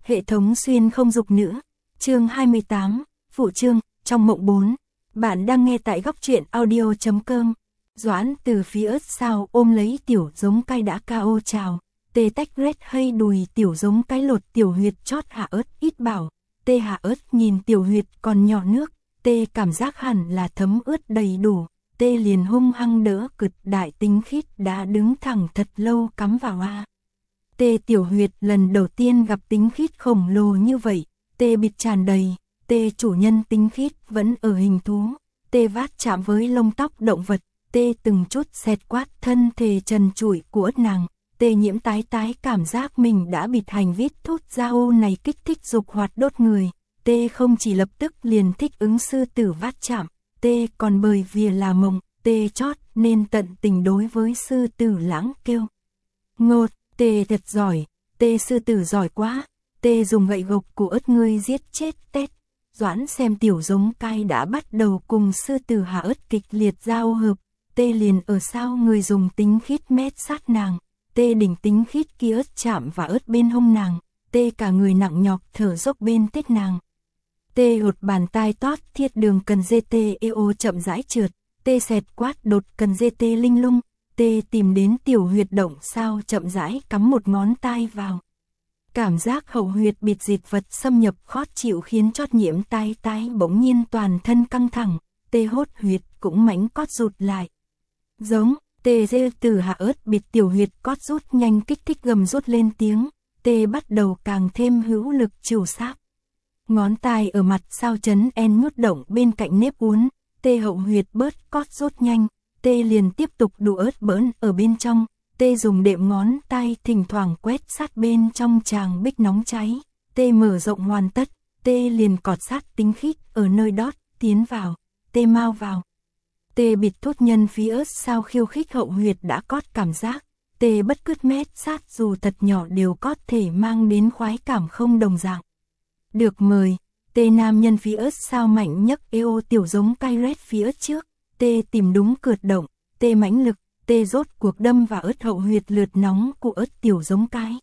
Hệ thống xuyên không dục nữ. Chương 28, phụ chương, trong mộng 4. Bạn đang nghe tại góc truyện audio.com. Doãn từ phía ớt sao ôm lấy tiểu giống cay đã KO chào. Tê tách rét hay đùi tiểu giống cái lột tiểu huyệt chót hạ ớt ít bảo. Tê hạ ớt nhìn tiểu huyệt còn nhỏ nước. Tê cảm giác hẳn là thấm ướt đầy đủ. Tê liền hung hăng đỡ cực đại tinh khít đã đứng thẳng thật lâu cắm vào a. Tê tiểu huyệt lần đầu tiên gặp tinh khít khổng lồ như vậy. Tê bịt tràn đầy. Tê chủ nhân tinh khít vẫn ở hình thú. Tê vát chạm với lông tóc động vật. Tê từng chút xẹt quát thân thể trần trụi của ớt nàng. Tê nhiễm tái cảm giác mình đã bịt hành vít thút ra ô này kích thích dục hoạt đốt người. Tê không chỉ lập tức liền thích ứng sư tử vát chạm. Tê còn bởi vì là mộng, tê chót nên tận tình đối với sư tử lãng kêu. Ngột, tê thật giỏi, tê sư tử giỏi quá, tê dùng gậy gộc của ớt ngươi giết chết tét. Doãn xem tiểu giống cay đã bắt đầu cùng sư tử hạ ớt kịch liệt giao hợp. Tê liền ở sau người dùng tính khít mét sát nàng. Tê đỉnh tính khít kia ớt chạm và ớt bên hông nàng. Tê cả người nặng nhọc thở dốc bên tết nàng. Tê hột bàn tai tót thiết đường cần GTEO chậm rãi trượt. Tê xẹt quát đột cần GT linh lung. Tê tìm đến tiểu huyệt động sao chậm rãi cắm một ngón tay vào. Cảm giác hậu huyệt bịt dịt vật xâm nhập khó chịu khiến chót nhiễm tai bỗng nhiên toàn thân căng thẳng. Tê hốt huyệt cũng mãnh cót rụt lại. Giống, tê dê từ hạ ớt bịt tiểu huyệt cót rút nhanh kích thích gầm rút lên tiếng. Tê bắt đầu càng thêm hữu lực chiều sáp. Ngón tay ở mặt sao chấn en nhút động bên cạnh nếp uốn. Tê hậu huyệt bớt cót rút nhanh. Tê liền tiếp tục đụ ớt bỡn ở bên trong. Tê dùng đệm ngón tay thỉnh thoảng quét sát bên trong tràng bích nóng cháy. Tê mở rộng hoàn tất. Tê liền cọt sát tinh khít ở nơi đót tiến vào. Tê mau vào. Tê bịt thốt nhân phía ớt sao khiêu khích hậu huyệt đã cót cảm giác. Tê bất cứ mét sát dù thật nhỏ đều có thể mang đến khoái cảm không đồng dạng. Được mời, tê nam nhân phía ớt sao mạnh nhấc eo tiểu giống cay rét phía ớt trước. Tê tìm đúng cượt động, tê mãnh lực, tê rốt cuộc đâm vào ớt hậu huyệt lượt nóng của ớt tiểu giống cay.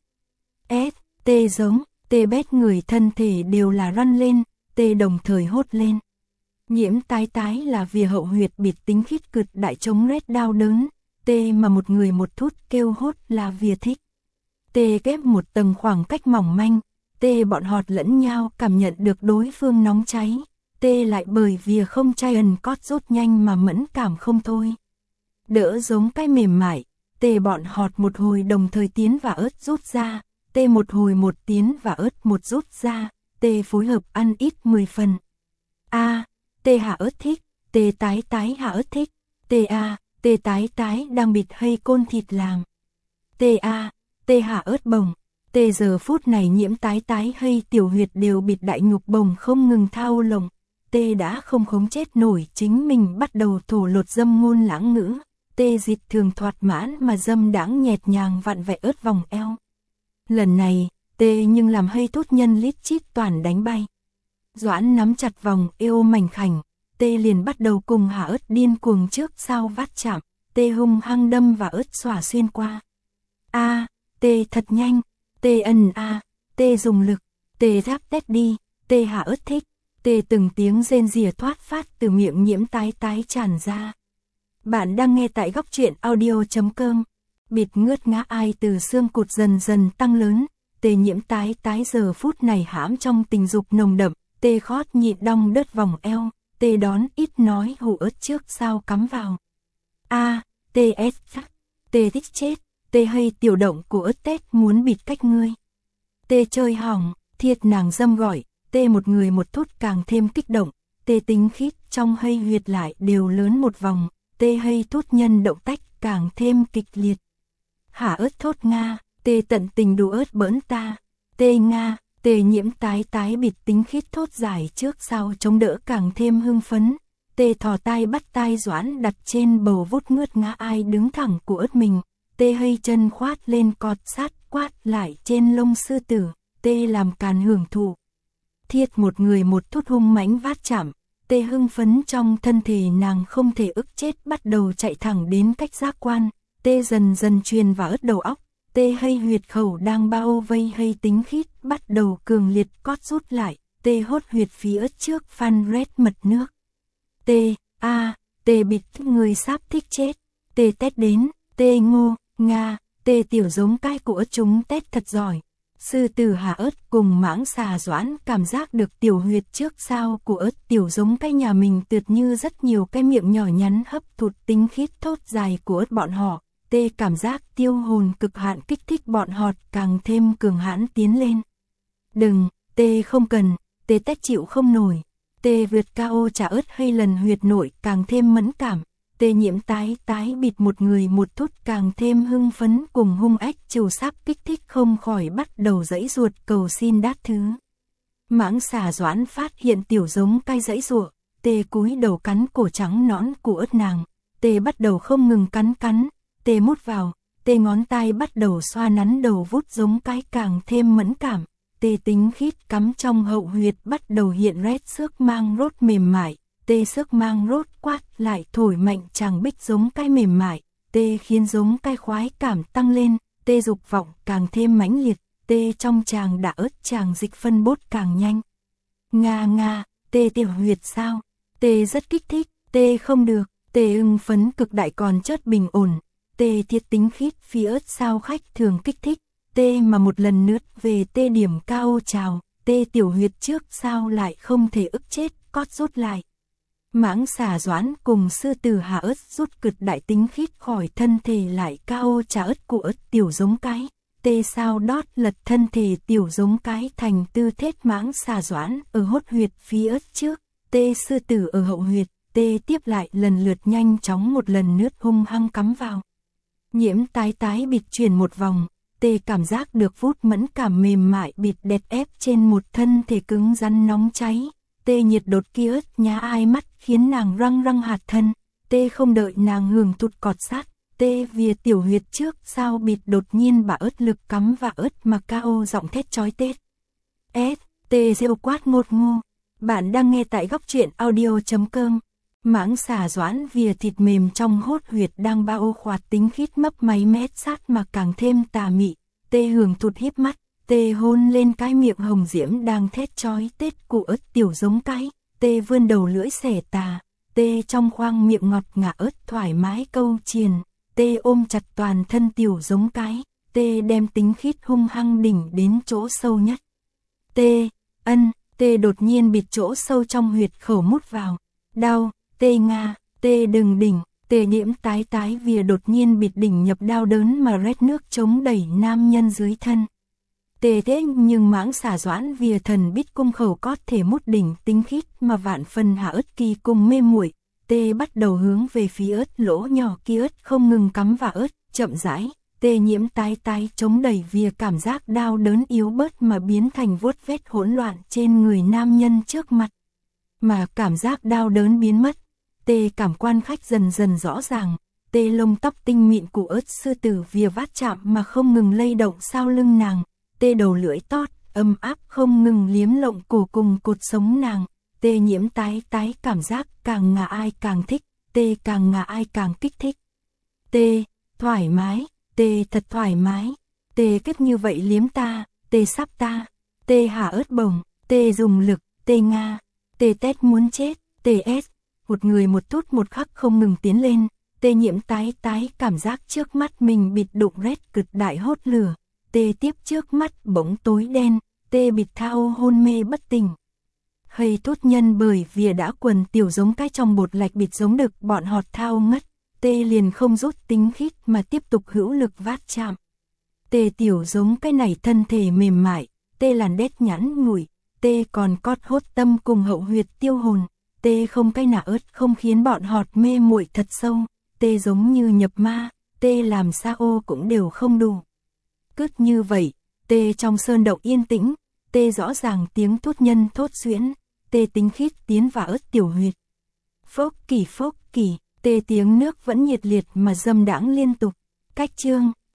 Tê giống, tê bét người thân thể đều là răn lên, tê đồng thời hốt lên. Nhiễm tái là vì hậu huyệt bịt tính khít cực đại chống rét đau đớn. Tê mà một người một thút kêu hốt là vì thích. Tê ghép một tầng khoảng cách mỏng manh. Tê bọn họt lẫn nhau cảm nhận được đối phương nóng cháy. Tê lại bởi vì không chai ẩn cót rút nhanh mà mẫn cảm không thôi. Đỡ giống cái mềm mại. Tê bọn họt một hồi đồng thời tiến và ớt rút ra. Tê một hồi một tiến và ớt một rút ra. Tê phối hợp ăn ít 10 phần. Tê hạ ớt thích. Tê tái hạ ớt thích. Tê tái đang bịt hay côn thịt làm. Tê hạ ớt bồng. Tê giờ phút này nhiễm tái hay tiểu huyệt đều bịt đại nhục bồng không ngừng thao lồng. Tê đã không khống chết nổi chính mình bắt đầu thổ lột dâm ngôn lãng ngữ. Tê dịch thường thoạt mãn mà dâm đãng nhẹt nhàng vặn vẹ ớt vòng eo. Lần này, tê nhưng làm hay thốt nhân lít chít toàn đánh bay. Doãn nắm chặt vòng eo mảnh khảnh. Tê liền bắt đầu cùng hạ ớt điên cuồng trước sau vát chạm. Tê hung hăng đâm và ớt xỏa xuyên qua. Tê thật nhanh. Tê tê dùng lực. Tê giáp tét đi. Tê hạ ớt thích. Tê từng tiếng rên rỉ thoát phát từ miệng nhiễm tái tràn ra. Bạn đang nghe tại góc truyện audio.com. Bịt ngướt ngã ai từ xương cụt dần tăng lớn. Tê nhiễm tái giờ phút này hãm trong tình dục nồng đậm. Tê khót nhịn đong đớt vòng eo. Tê đón ít nói hù ớt trước sao cắm vào. Tê chắc. Tê thích chết. Tê hay tiểu động của ớt tét muốn bịt cách ngươi. Tê chơi hỏng, thiệt nàng dâm gọi. Tê một người một thút càng thêm kích động. Tê tính khít trong hay huyệt lại đều lớn một vòng. Tê hay thút nhân động tách càng thêm kịch liệt. Hạ ớt thốt nga. Tê tận tình đùa ớt bỡn ta. Tê nga. Tê nhiễm tái bịt tính khít thốt giải trước sau chống đỡ càng thêm hưng phấn. Tê thò tay bắt tay Doãn đặt trên bầu vút ngướt ngã ai đứng thẳng của ớt mình. Tê hơi chân khoát lên cọt sát quát lại trên lông sư tử. Tê làm càn hưởng thụ. Thiết một người một thút hung mãnh vát chạm. Tê hưng phấn trong thân thể nàng không thể ức chết bắt đầu chạy thẳng đến cách giác quan. Tê dần truyền vào ớt đầu óc. tê hay huyệt khẩu đang bao vây hay tính khít bắt đầu cường liệt cót rút lại, tê hốt huyệt phía trước phan rét mật nước. Tê, tê bịt người sắp thích chết, tê tét đến, tê ngô, nga, tê tiểu giống cái của chúng tét thật giỏi. Sư tử Hà Ớt cùng Mãng Xà Doãn cảm giác được tiểu huyệt trước sau của ớt tiểu giống cái nhà mình tựa như rất nhiều cái miệng nhỏ nhắn hấp thụ tính khít thốt dài của ớt bọn họ. Tê cảm giác tiêu hồn cực hạn kích thích bọn họ càng thêm cường hãn tiến lên. Đừng, tê không cần, tê tét chịu không nổi. Tê vượt cao trả ớt hay lần huyệt nội càng thêm mẫn cảm. Tê nhiễm tái bịt một người một thút càng thêm hưng phấn cùng hung ách chiều sắp kích thích không khỏi bắt đầu giãy ruột cầu xin đát thứ. Mãng Xà Doãn phát hiện tiểu giống cay giãy giụa, tê cúi đầu cắn cổ trắng nõn của ớt nàng, tê bắt đầu không ngừng cắn, tê mút vào, tê ngón tay bắt đầu xoa nắn đầu vút giống cái càng thêm mẫn cảm, tê tính khít cắm trong hậu huyệt bắt đầu hiện rét xước mang rốt mềm mại. Tê sức mang rốt quát lại thổi mạnh chàng bích giống cái mềm mại, tê khiến giống cái khoái cảm tăng lên, tê dục vọng càng thêm mãnh liệt, tê trong chàng đã ớt chàng dịch phân bốt càng nhanh. Nga, tê tiểu huyệt sao? Tê rất kích thích, tê không được, tê ưng phấn cực đại còn chất bình ổn, tê thiết tính khít phía ớt sao khách thường kích thích, tê mà một lần nữa về tê điểm cao trào, tê tiểu huyệt trước sao lại không thể ức chết, cót rút lại. Mãng Xà Doãn cùng sư tử Hà Ớt rút cực đại tính khít khỏi thân thể lại cao trả ớt của ớt tiểu giống cái. Tê sao đót lật thân thể tiểu giống cái thành tư thết Mãng Xà Doãn ở hốt huyệt phía ớt trước. Tê sư tử ở hậu huyệt, tê tiếp lại lần lượt nhanh chóng một lần nước hung hăng cắm vào. Nhiễm tái bịt chuyển một vòng, tê cảm giác được vút mẫn cảm mềm mại bịt đẹp ép trên một thân thể cứng rắn nóng cháy. Tê nhiệt đột kia ớt nhá ai mắt khiến nàng răng hạt thân, tê không đợi nàng hưởng thụt cọt sát, tê vìa tiểu huyệt trước sao bịt đột nhiên bà ớt lực cắm và ớt mà cao giọng thét chói tết. Tê rêu quát ngột ngô, bạn đang nghe tại góc truyện audio.com. Mãng Xà Doãn vìa thịt mềm trong hốt huyệt đang bao khoạt tính khít mấp máy mét sát mà càng thêm tà mị, tê hưởng thụt híp mắt. Tê hôn lên cái miệng hồng diễm đang thét chói tết của ớt tiểu giống cái, tê vươn đầu lưỡi xẻ tà, tê trong khoang miệng ngọt ngả ớt thoải mái câu triền, tê ôm chặt toàn thân tiểu giống cái, tê đem tính khít hung hăng đỉnh đến chỗ sâu nhất. Tê đột nhiên bịt chỗ sâu trong huyệt khẩu mút vào, đau, tê nga, tê đừng đỉnh, tê nhiễm tái vìa đột nhiên bịt đỉnh nhập đau đớn mà rét nước chống đẩy nam nhân dưới thân. Tê thế nhưng Mãng Xà Doãn vìa thần bít cung khẩu có thể mút đỉnh tính khít mà vạn phần Hà Ớt kỳ cùng mê muội. Tê bắt đầu hướng về phía ớt lỗ nhỏ kia ớt không ngừng cắm vào ớt, chậm rãi. Tê nhiễm tái chống đẩy vìa cảm giác đau đớn yếu bớt mà biến thành vuốt vét hỗn loạn trên người nam nhân trước mặt. Mà cảm giác đau đớn biến mất, tê cảm quan khách dần rõ ràng. Tê lông tóc tinh mịn của ớt sư tử vìa vát chạm mà không ngừng lay động sau lưng nàng. Tê đầu lưỡi tót, ấm áp không ngừng liếm lộng cổ cùng cột sống nàng. Tê nhiễm tái cảm giác càng ngả ai càng thích, tê càng ngả ai càng kích thích. Tê, thoải mái, tê thật thoải mái, tê kết như vậy liếm ta, tê sắp ta, tê hả ớt bồng, tê dùng lực, tê nga, tê tét muốn chết, tê ét. Một người một tút một khắc không ngừng tiến lên, tê nhiễm tái cảm giác trước mắt mình bịt đụng rét cực đại hốt lửa. Tê tiếp trước mắt bỗng tối đen, tê bịt thao hôn mê bất tỉnh. Hay tốt nhân bởi vì đã quần tiểu giống cái trong bột lạch bịt giống đực bọn họt thao ngất, tê liền không rút tính khít mà tiếp tục hữu lực vát chạm. Tê tiểu giống cái này thân thể mềm mại, tê làn đét nhẵn nhủi, tê còn cót hốt tâm cùng hậu huyệt tiêu hồn, tê không cái nả ớt không khiến bọn họt mê muội thật sâu, tê giống như nhập ma, tê làm sao cũng đều không đủ. Cứ như vậy, tê trong sơn động yên tĩnh, tê rõ ràng tiếng thốt nhân thốt xuyễn, tê tính khít tiến vào ớt tiểu huyệt. Phốc kỳ, tê tiếng nước vẫn nhiệt liệt mà dâm đãng liên tục. Cách chương